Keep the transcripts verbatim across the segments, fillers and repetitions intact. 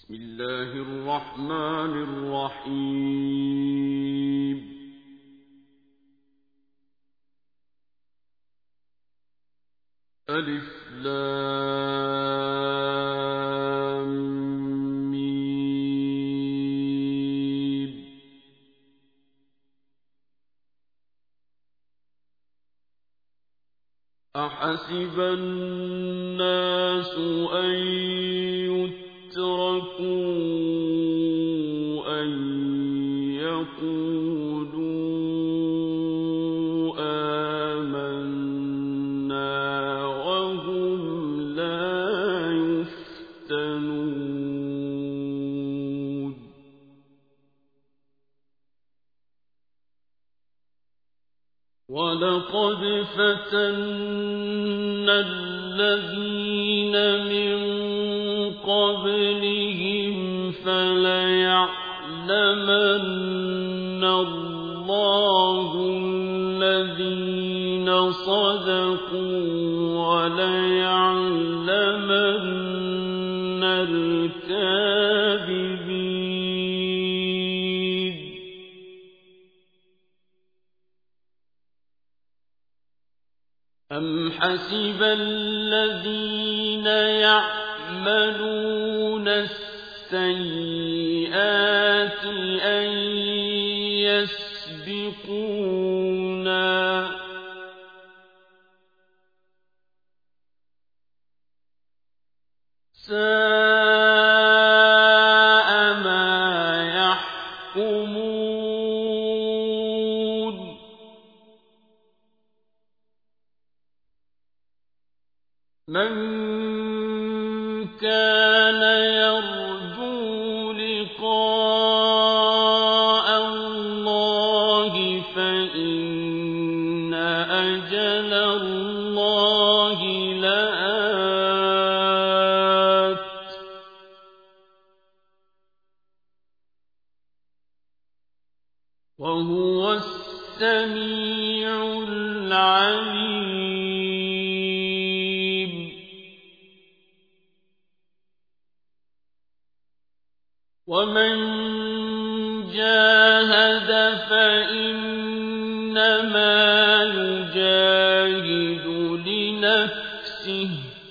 بسم الله الرحمن الرحيم ألف لام ميم أحسب الناس أن يتركوا أن يقولوا آمنا وهم لا يفتنون ولقد فتنا الذين من قبلهم فليعلمن الله الذين صدقوا وليعلمن الكاذبين أم حسب الذين يعملون السيئات أن يسبقونا ساء ما يحكمون من كان يرجو لقاء الله فإن أجل الله لآت وهو السميع العليم ومن جاهد فإنما يجاهد لنفسه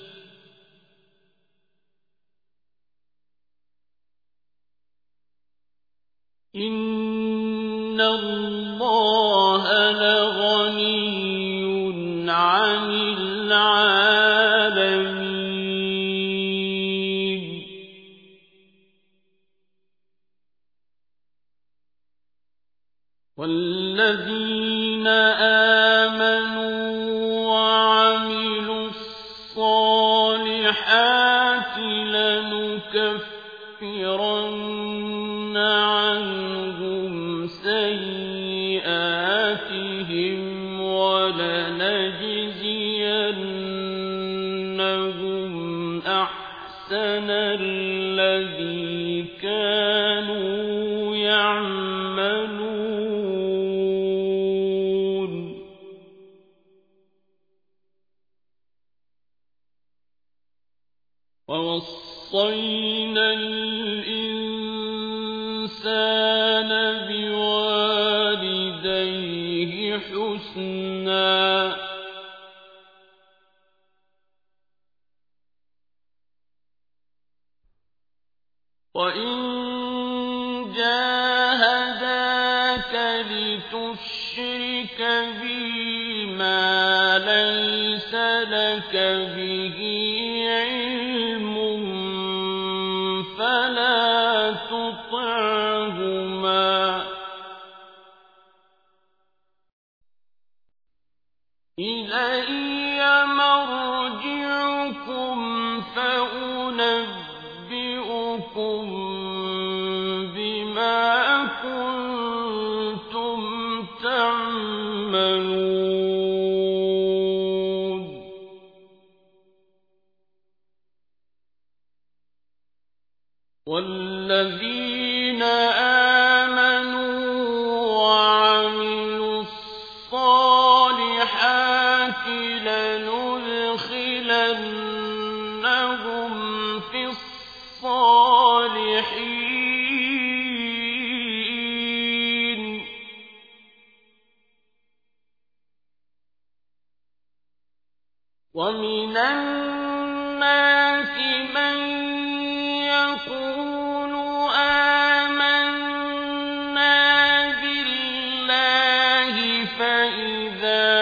إن الله لغني عن العالمين والذين آمنوا وعملوا الصالحات لنكفرن عنهم سيئاتهم ولنجزينهم أحسن الذي كانوا يعملون ووصينا الإنسان بوالديه حسنا وإن جاهداك لتشرك بي ما ليس لك به علم فلا تطعهما إلي مرجعكم فأنبئكم بما كنتم تعملون والذين آمنوا وعملوا الصالحات لندخلنهم في الصالحات الصالحين ومن الناس من يقول آمنا بالله فإذا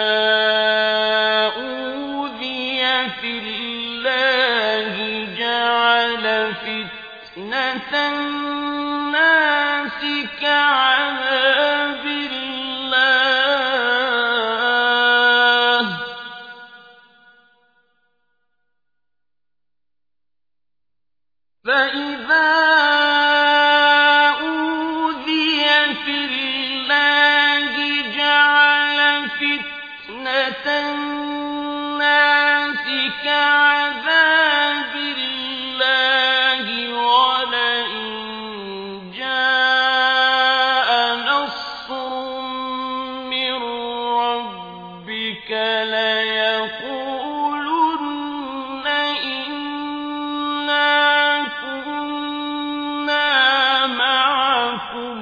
أوذي في الله جعل فتنة الناس كعذاب الله فإذا أوذي في الله جعل فتنة الناس كعذاب الله ولئن جاء نصر من ربك ليقولن إنا كنا معكم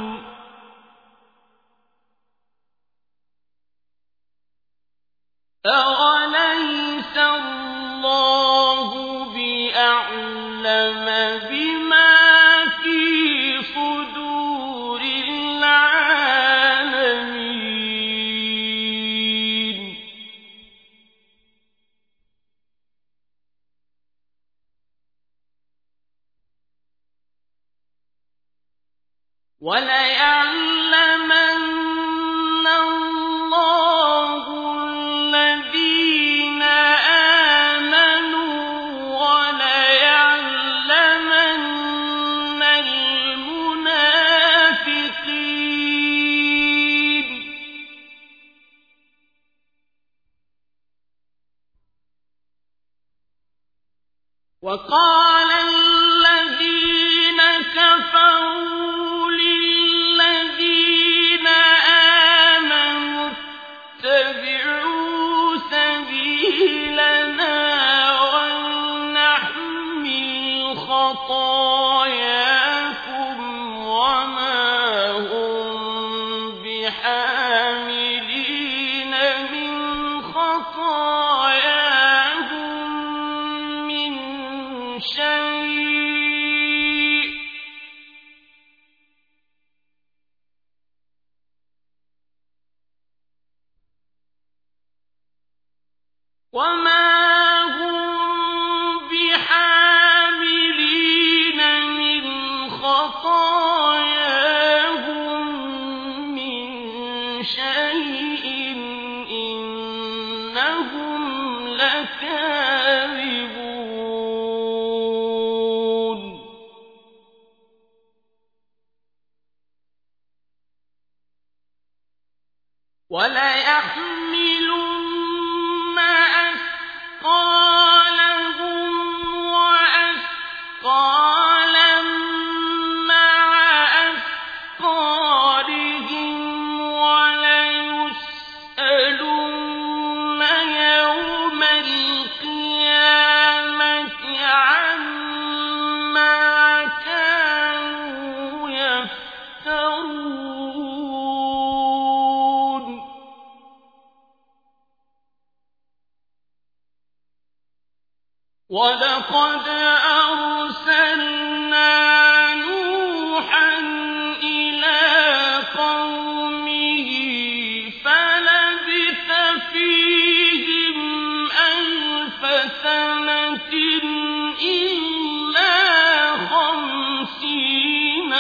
أوليس الله بأعلم بما في صدور العالمين وليعلمن الله الذين آمنوا وليعلمن المنافقين وقال الذين كفروا للذين آمنوا اتبعوا سبيلنا ولنحمل خطاياكم وما هم بحاملين من خطاياهم من شيء وما هم بحاملين من خطاياهم من شيء إنهم لكاذبون وليحملن أثقالهم وأثقالا مع أثقالهم وليسألن يوم القيامة عما كانوا يفترون ولقد أرسلنا نوحا إلى قومه فلبث فيهم ألف سنة إلا خمسين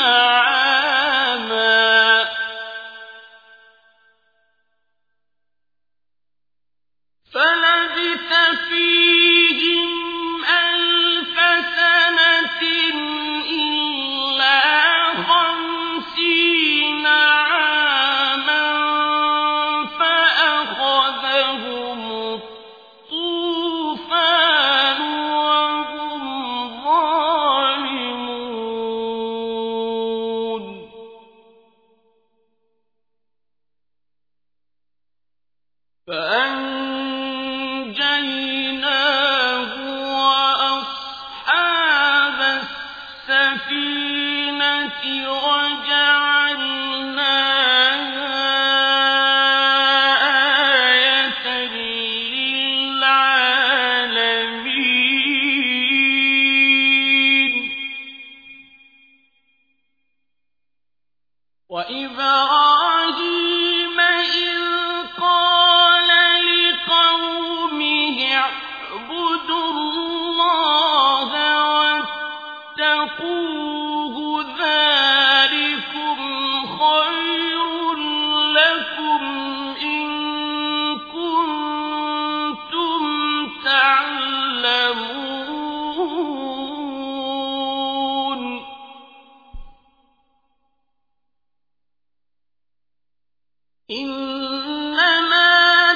عاما فلبث فيهم ألف سنة السفينة وجعلناها آية للعالمين وإبراهيم إذ قال لقومه اعبدوا الله واتقوه ذلكم خير لكم إن كنتم تعلمون إنما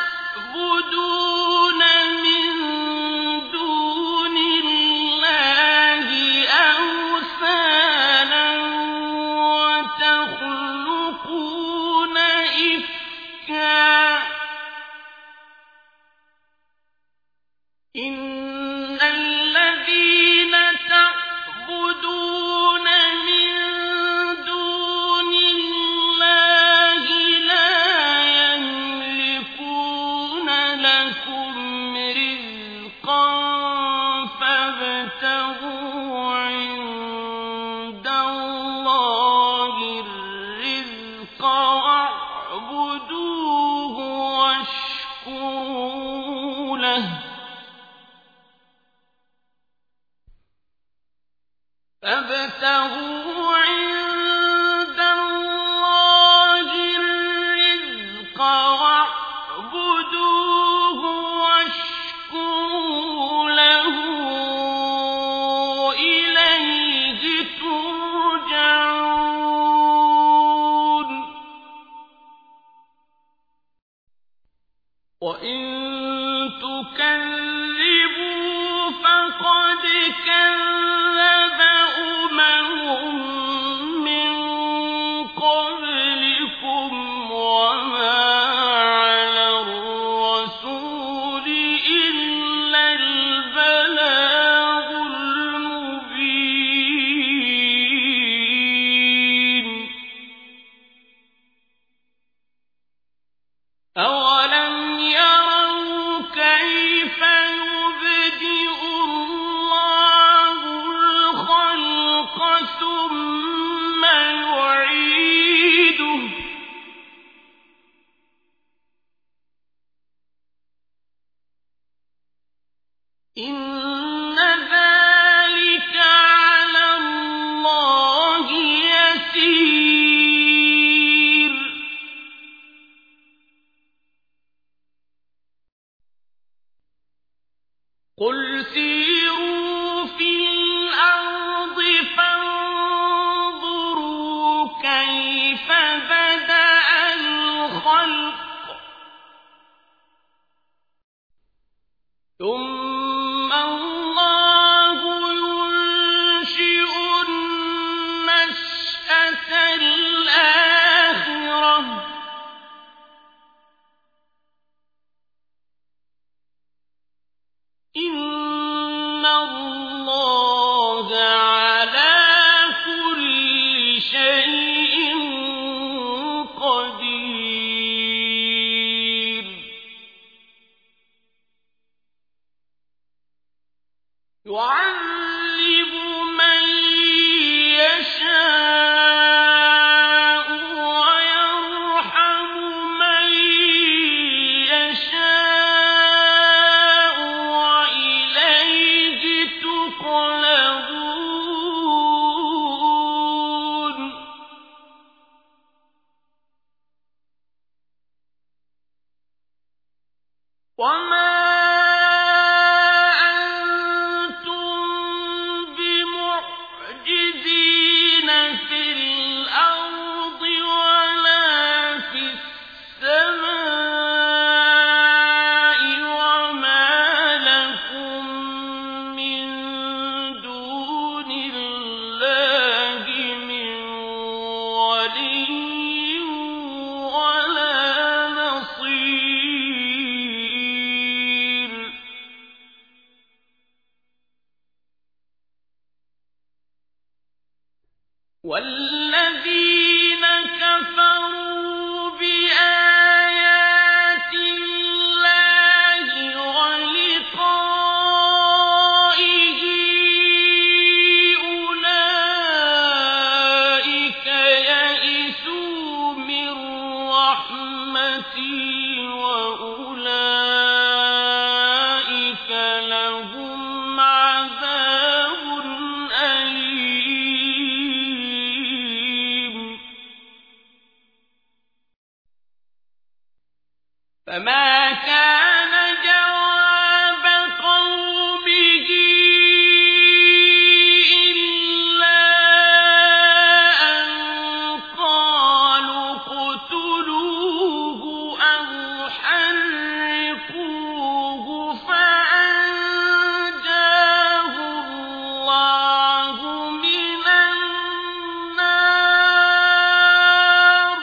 تعبدون من دون الله أوثانا وتخلقون إفكا إن الذين تعبدون من دون الله لا يملكون لكم رزقا فابتغوا عند الله الرزق واعبدوه واشكروا له فابتغوا عند الله الرزق واعبدوه واشكروا له إليه ترجعون وإن تكذبوا فقد كذب أمم من قبلكم وما على الرسول إلا البلاغ المبين أولم يروا كيف يبدئ الله الخلق ثم يعيده إن ذلك على الله يسير قل سيروا في الأرض فانظروا كيف بدأ الخلق ثم الله ينشئ النشأة الآخرة إن الله على كل شيء قدير. والذين كفروا بآيات الله ولقائه أولئك يئسوا من رحمتي وأولئك لهم عذاب أليم. فما كان جواب قومه إلا أن قالوا اقتلوه أو حرقوه فأنجاه الله من النار.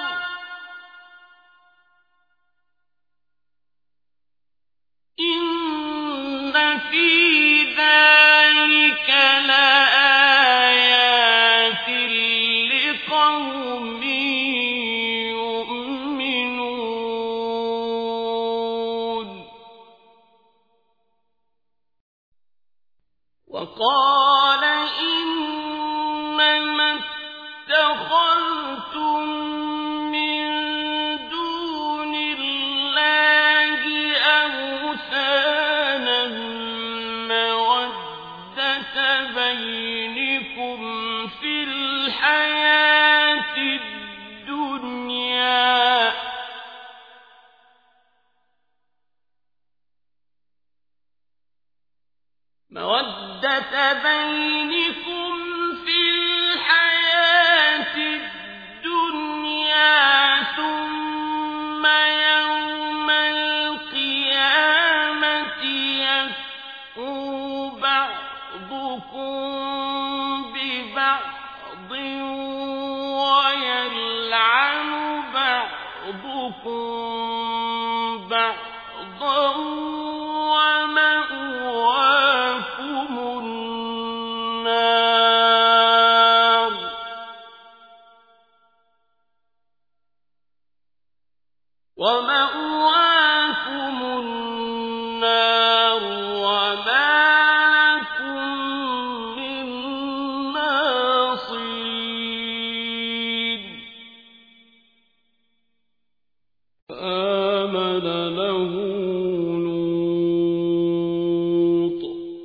إن في ذلك لآيات لقوم يؤمنون. وقال إنما اتخذتم من دون الله أوثانا مودة بينكم في الحياة الدنيا مودة بينكم في الحياة الدنيا ثم يوم القيامة يكفر بعضكم ببعض ويلعن بعضكم بعضا ومأواكم النار. ومأواكم النار وما لكم من ناصرين. فآمن له لوط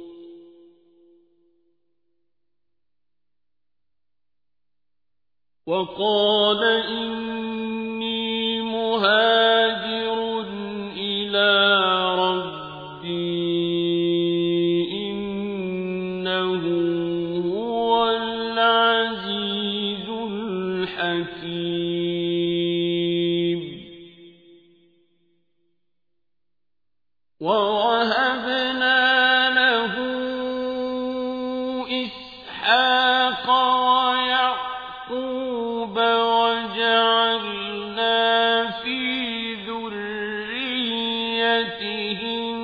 وقال إني مهاجر إلى ربي إنه هو العزيز الحكيم. ووهبنا له إسحاق ويعقوب وجعلنا في ذريته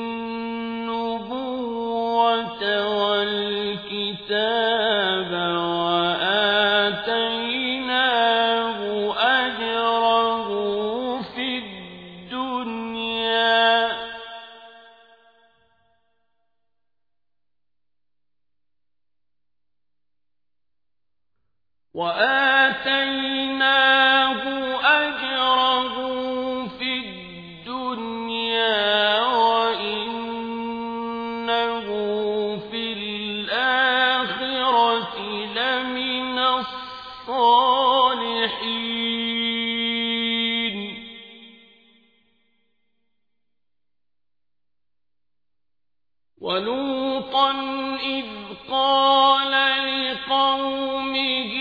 النبوة والكتاب وآتيناه أجره في الدنيا وآتيناه أجره في الدنيا وإنه في الآخرة لمن الصالحين. ولوطا إذ قال لقومه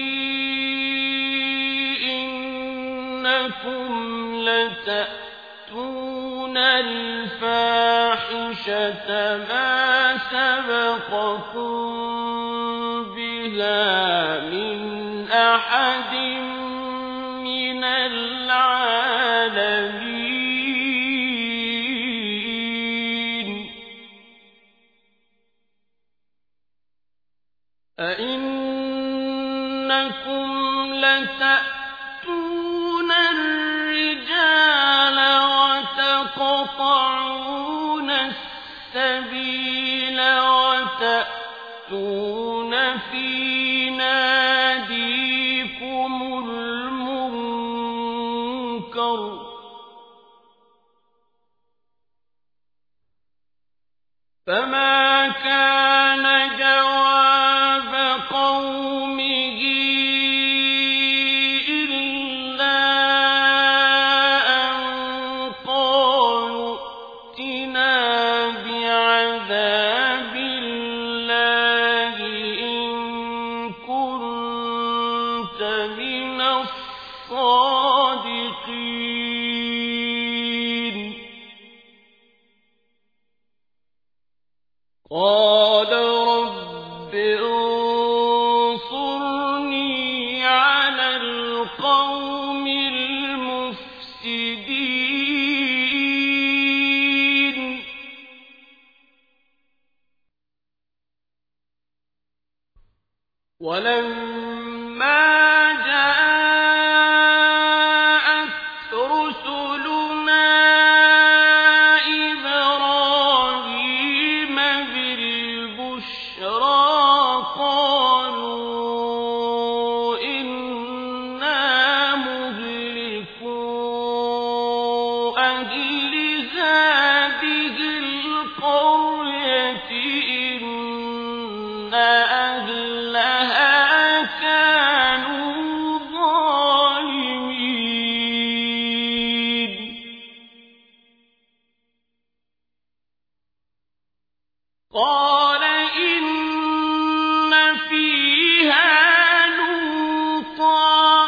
إنكم لتأتون الفاحشة ما سبقكم بها من أحد من العالمين. أئنكم أنكم لتأتون الرجال وتقطعون السبيل وتأتون في ناديكم المنكر فما كان جواب قومه إلا أن قالوا ائتنا بعذاب الله إن كنت من الصادقين قال رب انصرني على القوم المفسدين ولما جاءت رسلنا إبراهيم بالبشرى قالوا إنا مهلكو أهل هذه القرية إن أهلها كانوا ظالمين قال إن فيها لوطا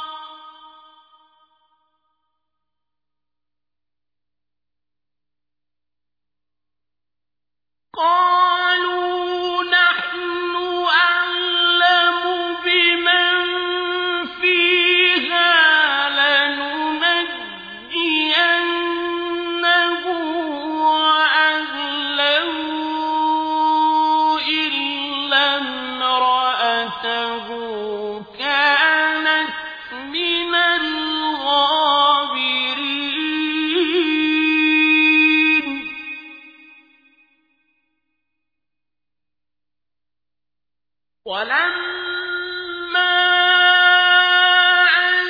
قالوا نحن أعلم بمن فيها لننجينه وأهله إلا امرأته كانت من الغابرين ولما أن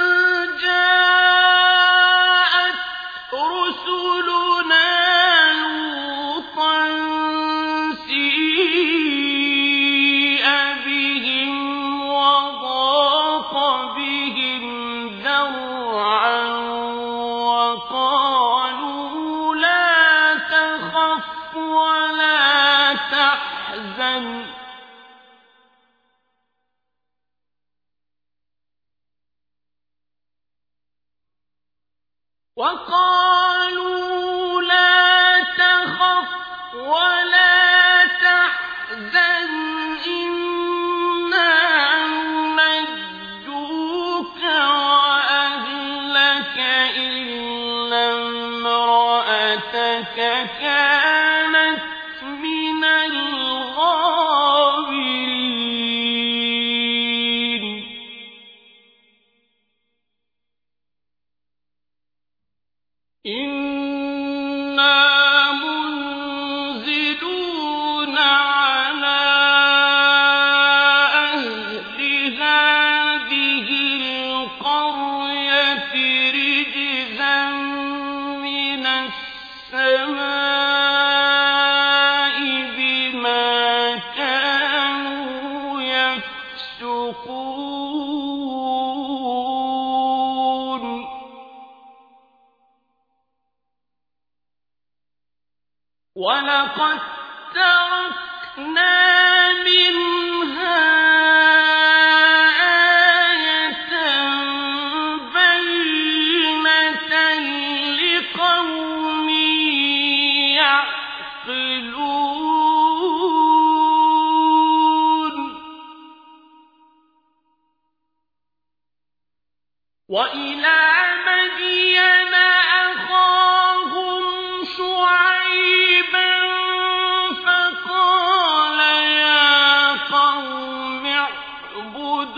جاءت رسلنا لوطا سيء بهم وضاق بهم ذرعا وقالوا لا تخف ولا تحزن وقالوا لا تخف ولا تحزن إنا ننجوك وأهلك إلا امرأتك كانت من الغابرين إنا منزلون على أهل هذه القرية رجزا من السماء بما كانوا يفسقون ولقد تركنا منها آية بينة لقوم يعقلون وإلى مدين أخاهم شعيبا فقال يا قوم اعبدوا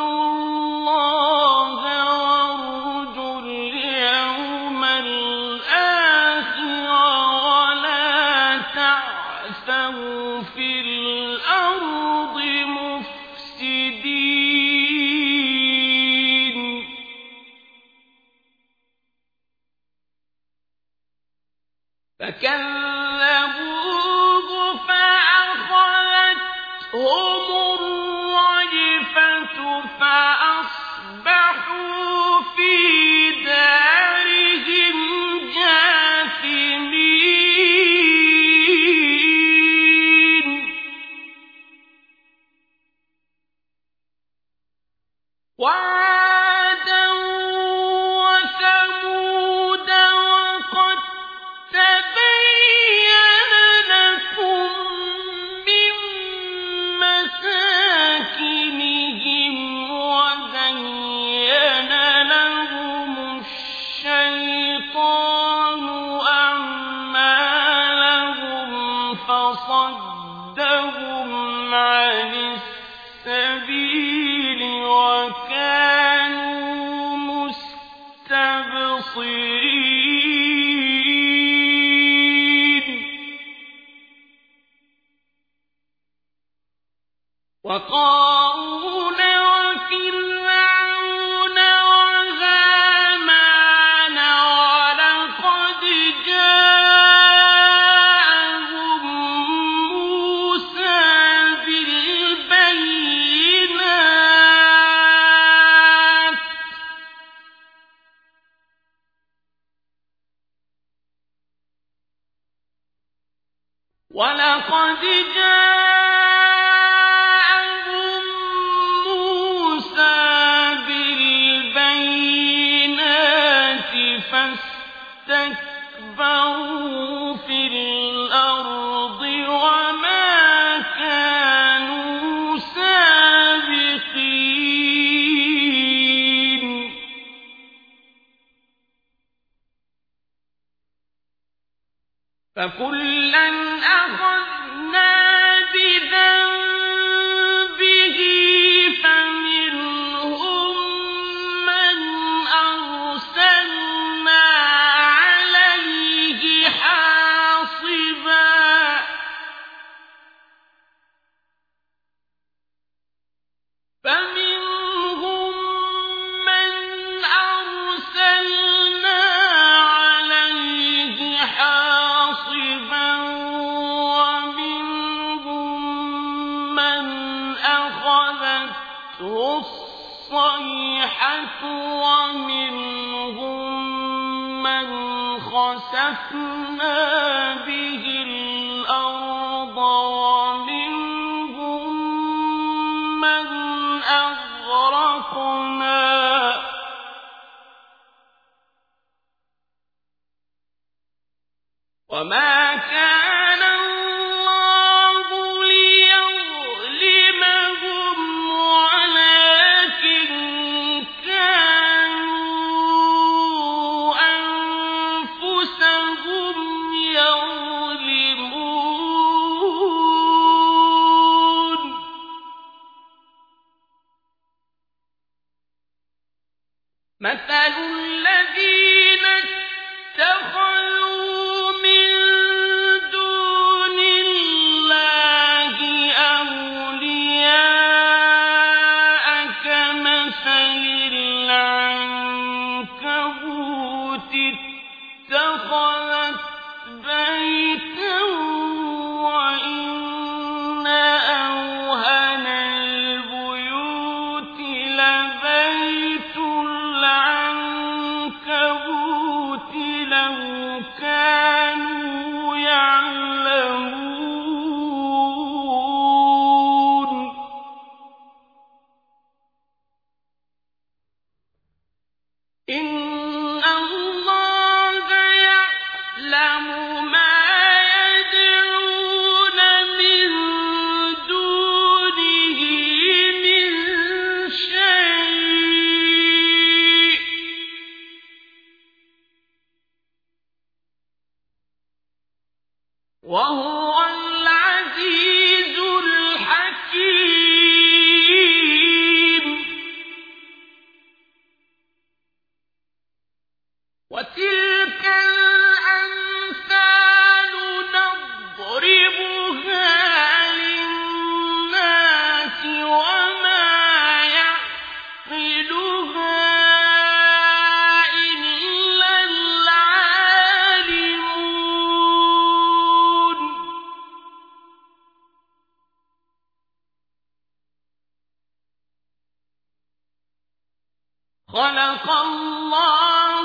خلق الله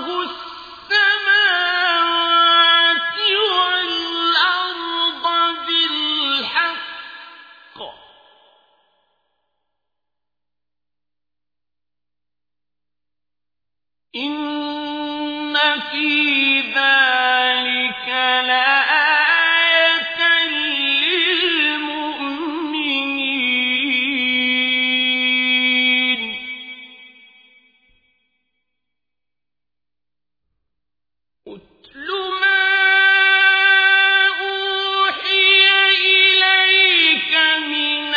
السماوات والأرض بالحق إن في ذلك لآية للمؤمنين اتل ما أوحي إليك من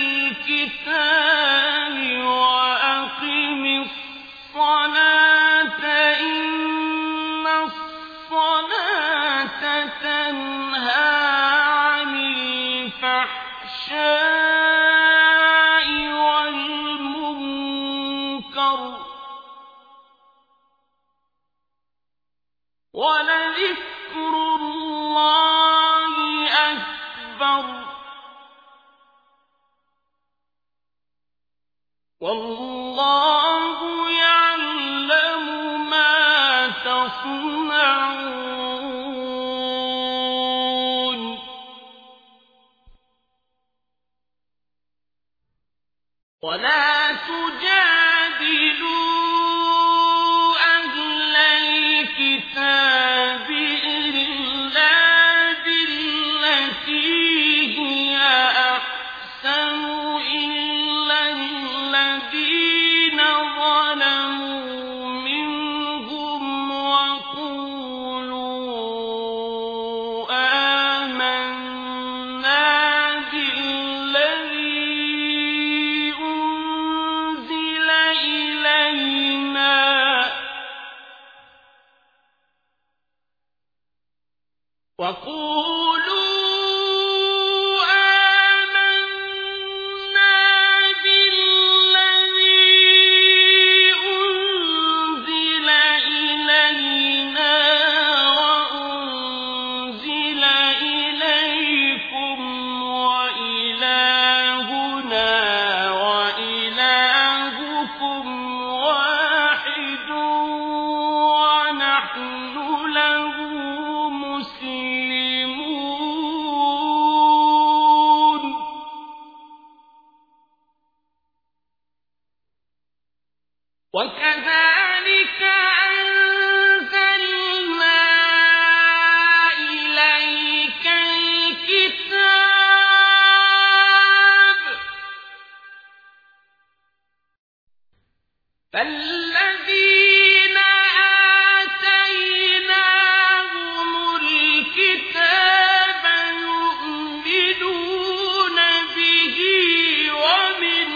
الكتاب وأقم الصلاة إن الصلاة تنهى عن الفحشاء والمنكر ولذكر الله أكبر والله يعلم ما تصنعون ولا تجادلوا أهل الكتاب إلا بالتي هي أحسن إلا الذين ظلموا منهم وقولوا آمنا بالذي أنزل إلينا وقولوا آمنا بالذي أنزل إلينا وأنزل إليكم وإلهنا وإلهكم واحد ونحن له مسلمون وكذلك أنزلنا إليك الكتاب فالذين آتيناهم الكتاب يؤمنون به ومن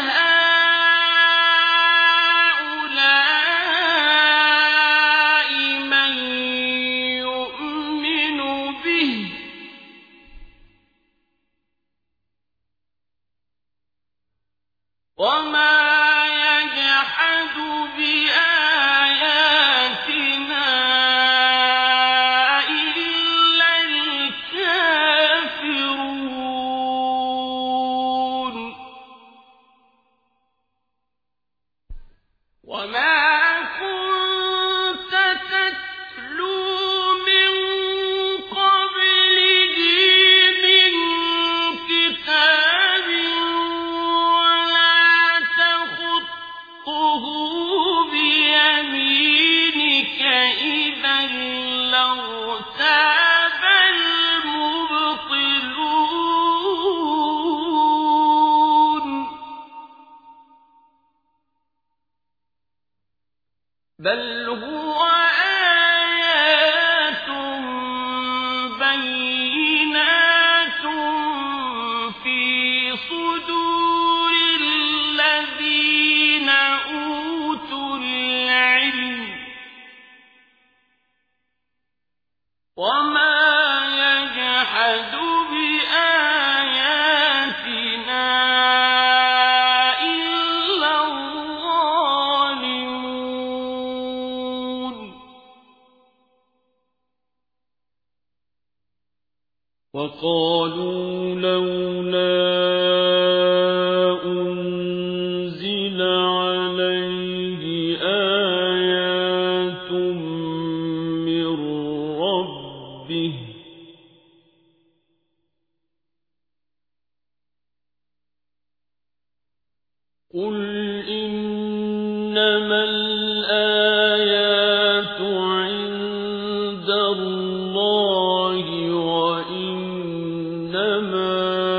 هؤلاء من يؤمن به وما يجحد بآياتنا إلا الكافرون وما كنت تتلو من قبله من كتاب ولا تخطه بيمينك إذا لارتاب المبطلون بل هو آيات بينات في صدور الذين أوتوا العلم وما يجحد بآياتنا إلا الظالمون وقالوا لولا أنزل عليه إنما الآيات عند الله وإنما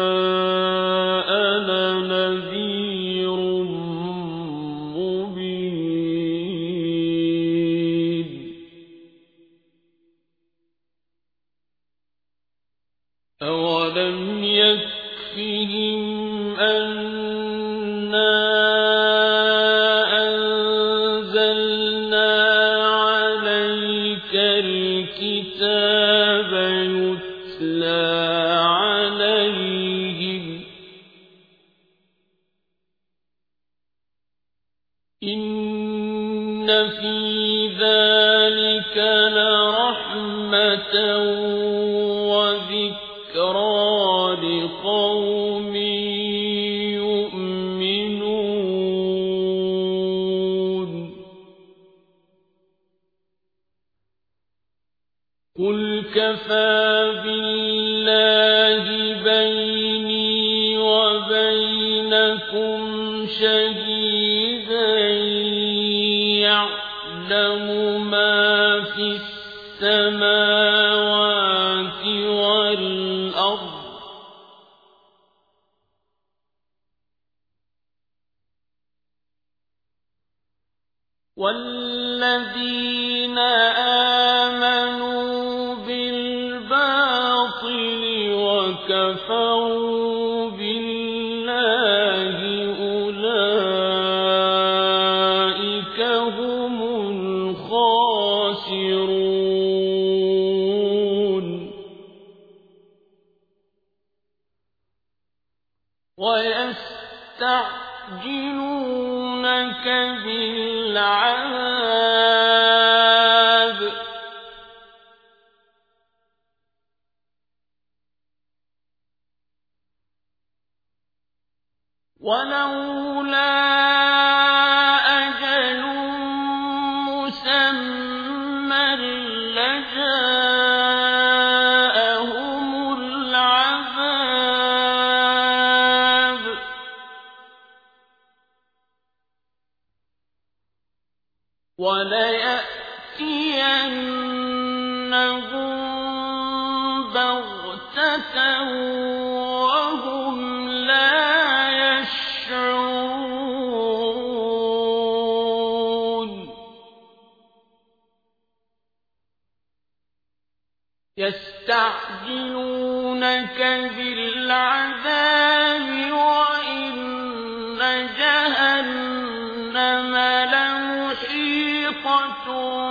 أنا نذير مبين. أولم يكفهم أنا أنزلنا عليك الكتاب يتلى عليهم إن في ذلك لرحمة وذكرى لقوم يؤمنون. قل كفى بالله بيني وبينكم شهيدا يعلم ما في السماوات والأرض والذين آمنوا بالباطل وكفروا بالله أولئك هم الخاسرون. ويستعجلونك بالعذاب ولولا أجل مسمى لجاءهم العذاب وليأتينهم بغتة وهم لا يشعرون. يستعجلونك بالعذاب وإن جهنم لمحيطة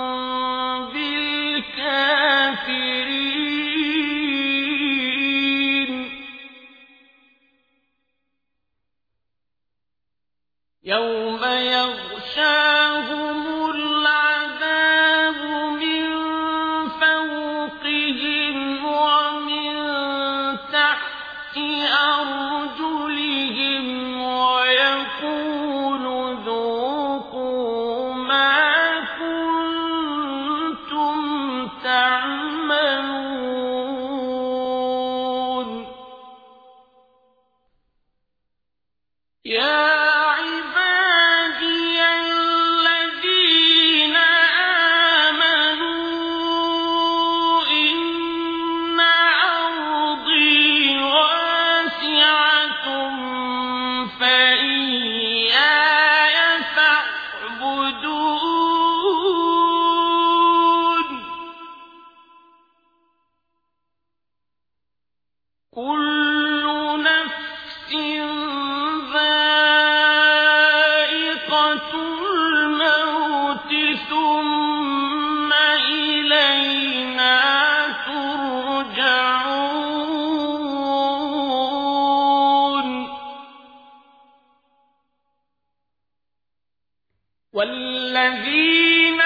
بالكافرين. يوم يغشاهم العذاب من فوقهم ومن تحت أرجلهم ويقول ذوقوا ما كنتم تعملون. يا كل نفس ذائقة الموت ثم إلينا ترجعون. والذين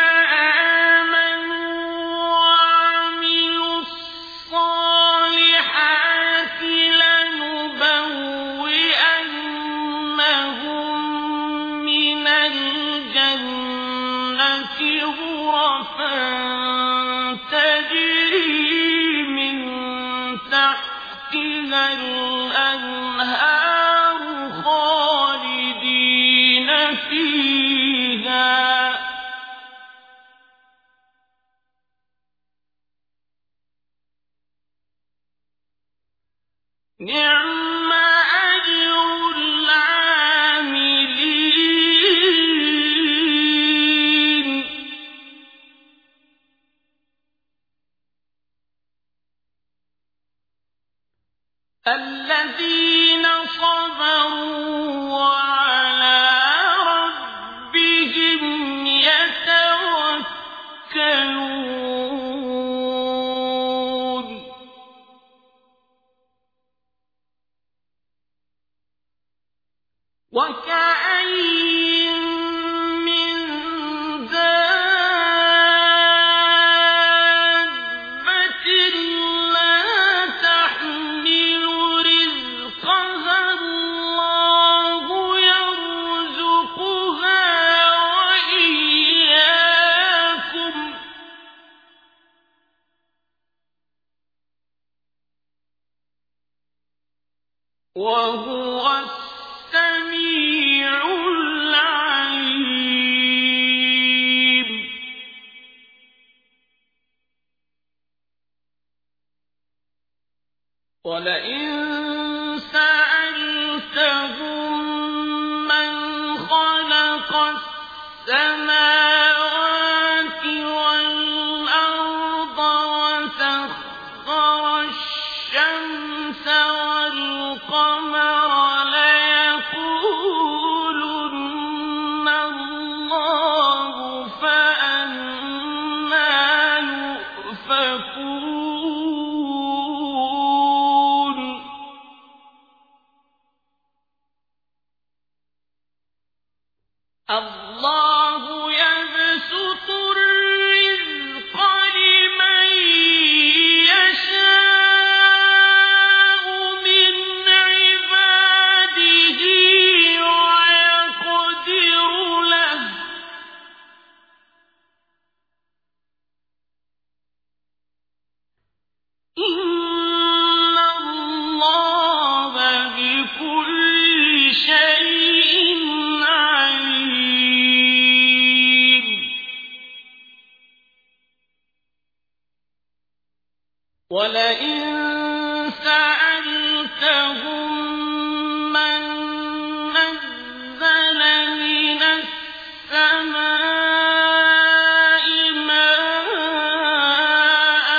تجري من تحتها الأنهار خالدين فيها الذين صبروا وعلى ربهم يتوكلون وكأين من دابة لا تحمل رزقها الله يرزقها وإياكم وهو السميع العليم ولئن سألتهم من خلق السماوات والأرض وسخر الشمس والقمر ليقولن الله فأنى يؤفكون الله يبسط الرزق لمن يشاء من عباده ويقدر له إن الله بكل شيء عليم ولئن سألتهم من نزل من السماء ماء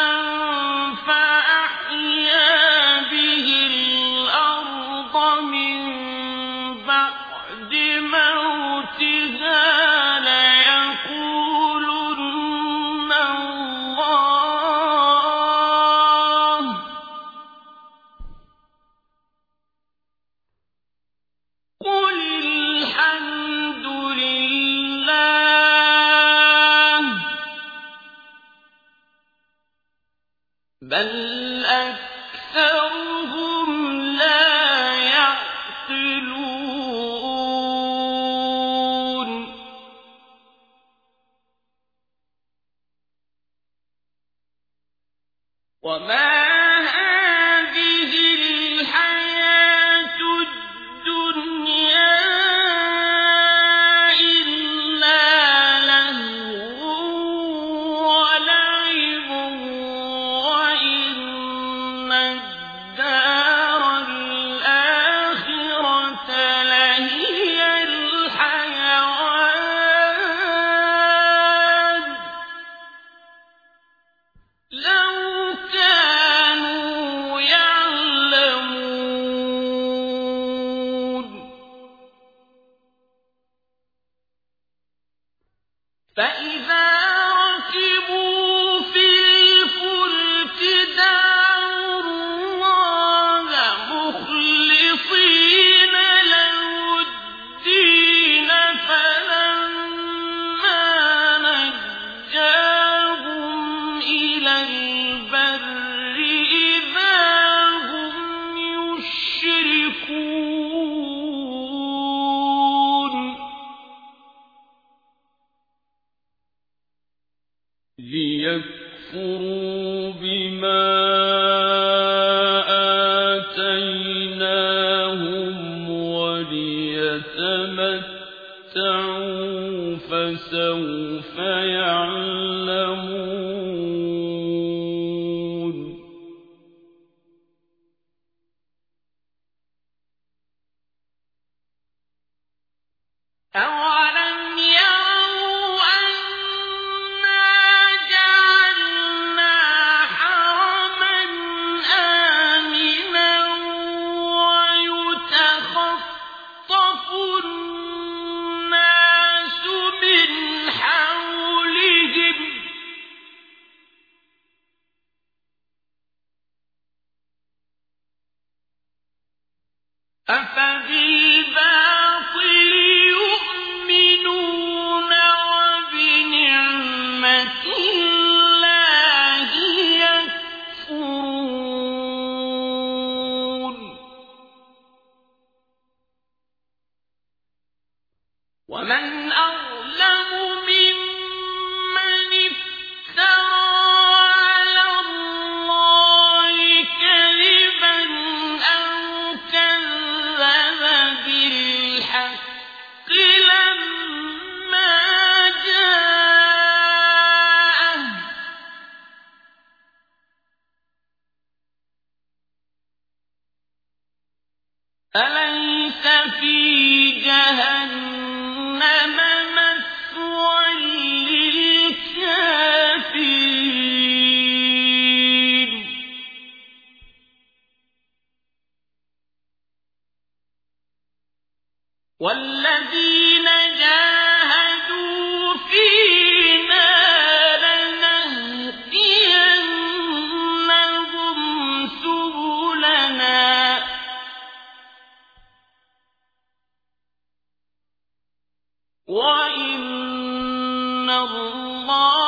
فأحيا به الأرض من بعد موتها ليقولن الله قل الحمد لله بل أكثرهم لا يعقلون وما هذه الحياة الدنيا إلا لهو ولعب وإن الدار الآخرة لهي الحيوان لو كانوا يعلمون فإذا ركبوا في الفلك دعوا الله مخلصين له الدين فلما نجاهم إلى البر إذا هم يشركون ليكفروا بما آتيناهم وليتمتعوا فسوف يعلمون أولم يروا أنا جعلنا حرما آمنا أظلم ممن افترى على الله كذبا أو كذب بالحق لما جاءه أليس في جهنم مثوى للكافرين والذين جاهدوا فينا لنهدينهم سبلنا وإن الله